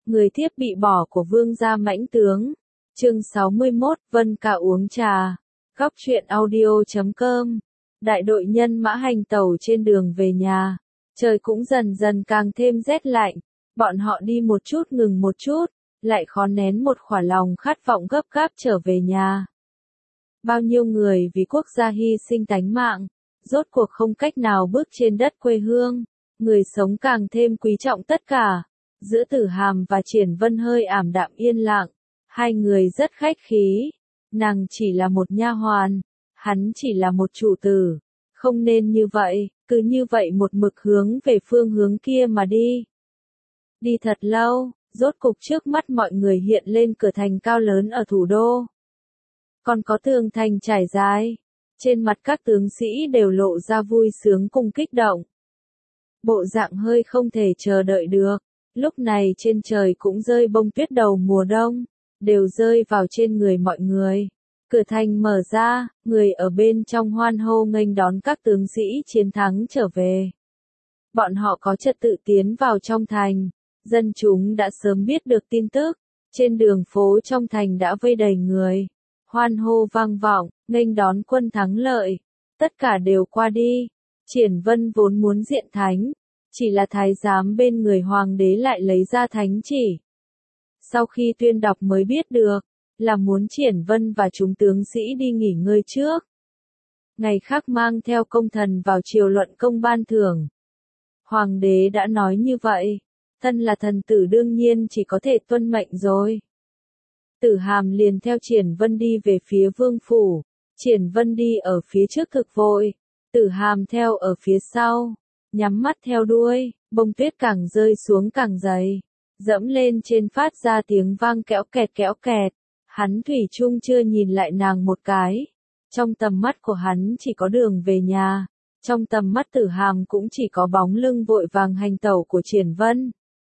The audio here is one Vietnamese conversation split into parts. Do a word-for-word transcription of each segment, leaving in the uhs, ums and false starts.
Người thiếp bị bỏ của vương gia mãnh tướng. Chương sáu mươi mốt, Vân Ca uống trà. Góc truyện audio chấm com. Đại đội nhân mã hành tẩu trên đường về nhà. Trời cũng dần dần càng thêm rét lạnh. Bọn họ đi một chút ngừng một chút, lại khó nén một khỏa lòng khát vọng gấp gáp trở về nhà. Bao nhiêu người vì quốc gia hy sinh tánh mạng, rốt cuộc không cách nào bước trên đất quê hương. Người sống càng thêm quý trọng tất cả. Giữa Tử Hàm và Triển Vân hơi ảm đạm yên lặng, hai người rất khách khí. Nàng chỉ là một nha hoàn, hắn chỉ là một chủ tử. Không nên như vậy, cứ như vậy một mực hướng về phương hướng kia mà đi. Đi thật lâu, rốt cục trước mắt mọi người hiện lên cửa thành cao lớn ở thủ đô. Còn có tường thành trải dài, trên mặt các tướng sĩ đều lộ ra vui sướng cùng kích động. Bộ dạng hơi không thể chờ đợi được. Lúc này trên trời cũng rơi bông tuyết đầu mùa đông, đều rơi vào trên người mọi người. Cửa thành mở ra, người ở bên trong hoan hô nghênh đón các tướng sĩ chiến thắng trở về. Bọn họ có trật tự tiến vào trong thành, dân chúng đã sớm biết được tin tức, trên đường phố trong thành đã vây đầy người. Hoan hô vang vọng, nghênh đón quân thắng lợi, tất cả đều qua đi. Triển Vân vốn muốn diện thánh, chỉ là thái giám bên người hoàng đế lại lấy ra thánh chỉ. Sau khi tuyên đọc mới biết được, là muốn Triển Vân và chúng tướng sĩ đi nghỉ ngơi trước. Ngày khác mang theo công thần vào triều luận công ban thưởng. Hoàng đế đã nói như vậy, thân là thần tử đương nhiên chỉ có thể tuân mệnh rồi. Tử Hàm liền theo Triển Vân đi về phía vương phủ, Triển Vân đi ở phía trước thực vội, Tử Hàm theo ở phía sau. Nhắm mắt theo đuôi, bông tuyết càng rơi xuống càng dày, dẫm lên trên phát ra tiếng vang kéo kẹt kéo kẹt. Hắn thủy chung chưa nhìn lại nàng một cái. Trong tầm mắt của hắn chỉ có đường về nhà, trong tầm mắt Tử Hàm cũng chỉ có bóng lưng vội vàng hành tẩu của Triển Vân.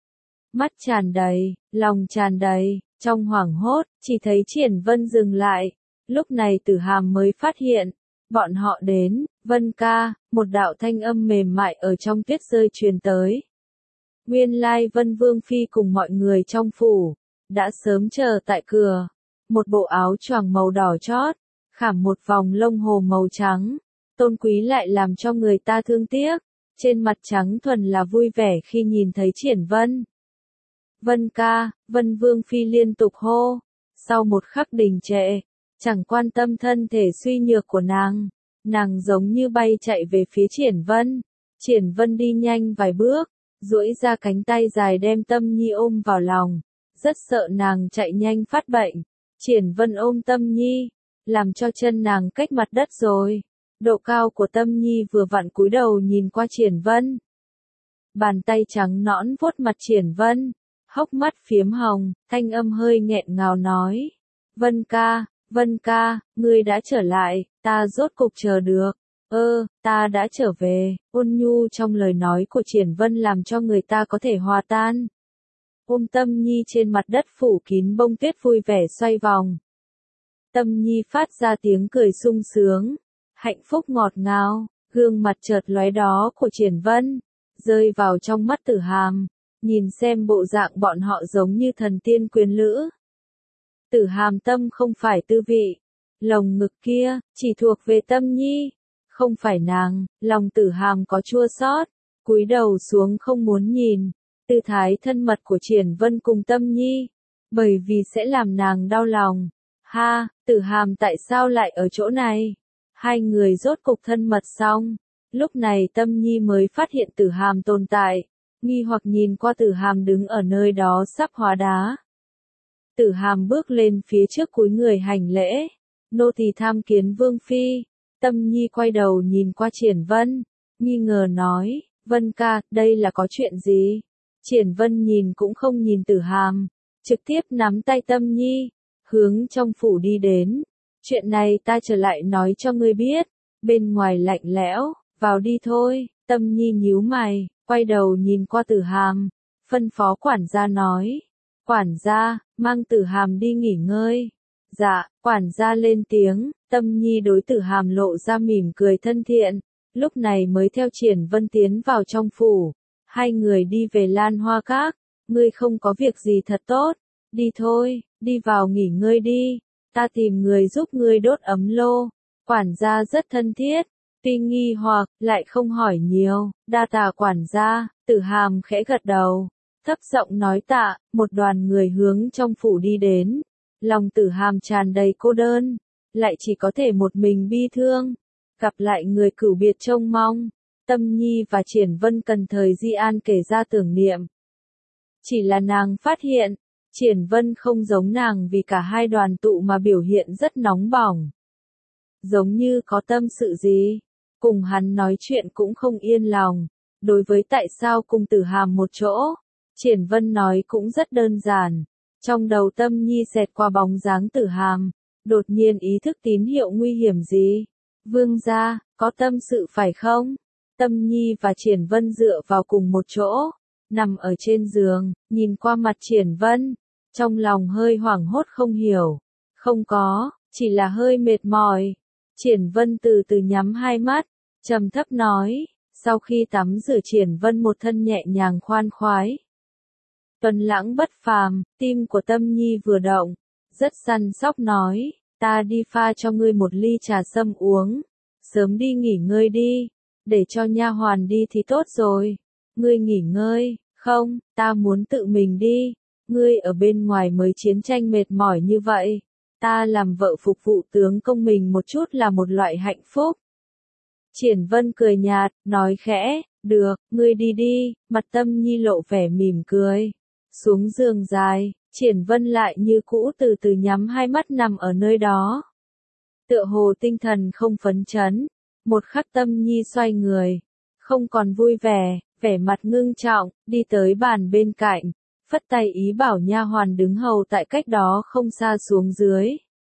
Mắt tràn đầy, lòng tràn đầy, trong hoảng hốt, chỉ thấy Triển Vân dừng lại. Lúc này Tử Hàm mới phát hiện, bọn họ đến. Vân ca, một đạo thanh âm mềm mại ở trong tuyết rơi truyền tới. Nguyên lai Vân Vương Phi cùng mọi người trong phủ, đã sớm chờ tại cửa. Một bộ áo choàng màu đỏ chót, khảm một vòng lông hồ màu trắng, tôn quý lại làm cho người ta thương tiếc. Trên mặt trắng thuần là vui vẻ khi nhìn thấy Triển Vân. Vân ca, Vân Vương Phi liên tục hô, sau một khắc đình trệ, chẳng quan tâm thân thể suy nhược của nàng. Nàng giống như bay chạy về phía Triển Vân. Triển Vân đi nhanh vài bước, duỗi ra cánh tay dài đem Tâm Nhi ôm vào lòng. Rất sợ nàng chạy nhanh phát bệnh. Triển Vân ôm Tâm Nhi, làm cho chân nàng cách mặt đất rồi. Độ cao của Tâm Nhi vừa vặn cúi đầu nhìn qua Triển Vân. Bàn tay trắng nõn vuốt mặt Triển Vân, hốc mắt phiếm hồng, thanh âm hơi nghẹn ngào nói. Vân ca, Vân ca, ngươi đã trở lại, ta rốt cục chờ được. Ơ, ta đã trở về. Ôn nhu trong lời nói của Triển Vân làm cho người ta có thể hòa tan. Ôm Tâm Nhi trên mặt đất phủ kín bông tuyết vui vẻ xoay vòng. Tâm Nhi phát ra tiếng cười sung sướng, hạnh phúc ngọt ngào, gương mặt chợt lóe đó của Triển Vân, rơi vào trong mắt Tử Hàm, nhìn xem bộ dạng bọn họ giống như thần tiên quyến lữ. Tử Hàm tâm không phải tư vị, lồng ngực kia, chỉ thuộc về Tâm Nhi, không phải nàng. Lòng Tử Hàm có chua xót, cúi đầu xuống không muốn nhìn, tư thái thân mật của Triển Vân cùng Tâm Nhi, bởi vì sẽ làm nàng đau lòng. Ha, Tử Hàm tại sao lại ở chỗ này? Hai người rốt cục thân mật xong, lúc này Tâm Nhi mới phát hiện Tử Hàm tồn tại, nghi hoặc nhìn qua Tử Hàm đứng ở nơi đó sắp hóa đá. Tử Hàm bước lên phía trước cúi người hành lễ, nô tỳ tham kiến Vương Phi. Tâm Nhi quay đầu nhìn qua Triển Vân, nghi ngờ nói, Vân ca, đây là có chuyện gì? Triển Vân nhìn cũng không nhìn Tử Hàm, trực tiếp nắm tay Tâm Nhi, hướng trong phủ đi đến. Chuyện này ta trở lại nói cho ngươi biết, bên ngoài lạnh lẽo, vào đi thôi. Tâm Nhi nhíu mày, quay đầu nhìn qua Tử Hàm, phân phó quản gia nói. Quản gia, mang Tử Hàm đi nghỉ ngơi. Dạ, quản gia lên tiếng. Tâm Nhi đối Tử Hàm lộ ra mỉm cười thân thiện, lúc này mới theo Triển Vân tiến vào trong phủ. Hai người đi về Lan Hoa Các, ngươi không có việc gì thật tốt, đi thôi, đi vào nghỉ ngơi đi, ta tìm người giúp ngươi đốt ấm lô. Quản gia rất thân thiết, tuy nghi hoặc, lại không hỏi nhiều, đa tạ quản gia, Tử Hàm khẽ gật đầu, thấp giọng nói tạ, một đoàn người hướng trong phủ đi đến, lòng Tử Hàm tràn đầy cô đơn, lại chỉ có thể một mình bi thương, gặp lại người cửu biệt trông mong, Tâm Nhi và Triển Vân cần thời Di An kể ra tưởng niệm. Chỉ là nàng phát hiện, Triển Vân không giống nàng vì cả hai đoàn tụ mà biểu hiện rất nóng bỏng. Giống như có tâm sự gì, cùng hắn nói chuyện cũng không yên lòng, đối với tại sao cùng Tử Hàm một chỗ, Triển Vân nói cũng rất đơn giản, trong đầu Tâm Nhi xẹt qua bóng dáng Tử Hàm, đột nhiên ý thức tín hiệu nguy hiểm gì, vương gia, có tâm sự phải không? Tâm Nhi và Triển Vân dựa vào cùng một chỗ, nằm ở trên giường, nhìn qua mặt Triển Vân, trong lòng hơi hoảng hốt không hiểu, không có, chỉ là hơi mệt mỏi. Triển Vân từ từ nhắm hai mắt, trầm thấp nói, sau khi tắm rửa Triển Vân một thân nhẹ nhàng khoan khoái. Tuần lãng bất phàm, tim của Tâm Nhi vừa động, rất săn sóc nói, ta đi pha cho ngươi một ly trà sâm uống, sớm đi nghỉ ngơi đi, để cho nha hoàn đi thì tốt rồi, ngươi nghỉ ngơi, không, ta muốn tự mình đi, ngươi ở bên ngoài mới chiến tranh mệt mỏi như vậy. Ta làm vợ phục vụ tướng công mình một chút là một loại hạnh phúc. Triển Vân cười nhạt, nói khẽ, được, ngươi đi đi, mặt Tâm Nhi lộ vẻ mỉm cười. Xuống giường dài, Triển Vân lại như cũ từ từ nhắm hai mắt nằm ở nơi đó. Tựa hồ tinh thần không phấn chấn, một khắc Tâm Nhi xoay người, không còn vui vẻ, vẻ mặt ngưng trọng, đi tới bàn bên cạnh. Phất tay ý bảo nha hoàn đứng hầu tại cách đó không xa xuống dưới.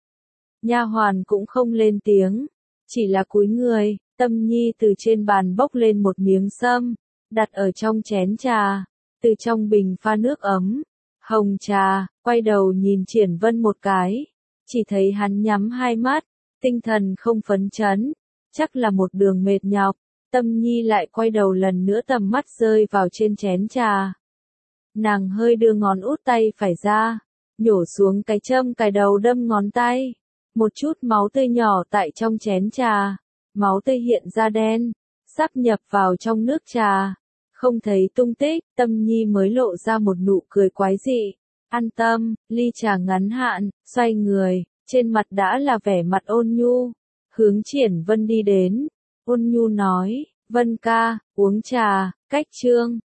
Nha hoàn cũng không lên tiếng, chỉ là cúi người, Tâm Nhi từ trên bàn bốc lên một miếng sâm, đặt ở trong chén trà, từ trong bình pha nước ấm, hồng trà, quay đầu nhìn Triển Vân một cái, chỉ thấy hắn nhắm hai mắt, tinh thần không phấn chấn, chắc là một đường mệt nhọc. Tâm Nhi lại quay đầu lần nữa tầm mắt rơi vào trên chén trà. Nàng hơi đưa ngón út tay phải ra, nhổ xuống cái châm cài đầu đâm ngón tay. Một chút máu tươi nhỏ tại trong chén trà. Máu tươi hiện ra đen, sắp nhập vào trong nước trà. Không thấy tung tích, Tâm Nhi mới lộ ra một nụ cười quái dị. An tâm, ly trà ngắn hạn, xoay người, trên mặt đã là vẻ mặt ôn nhu. Hướng Triển Vân đi đến. Ôn nhu nói, Vân ca, uống trà, cách chương.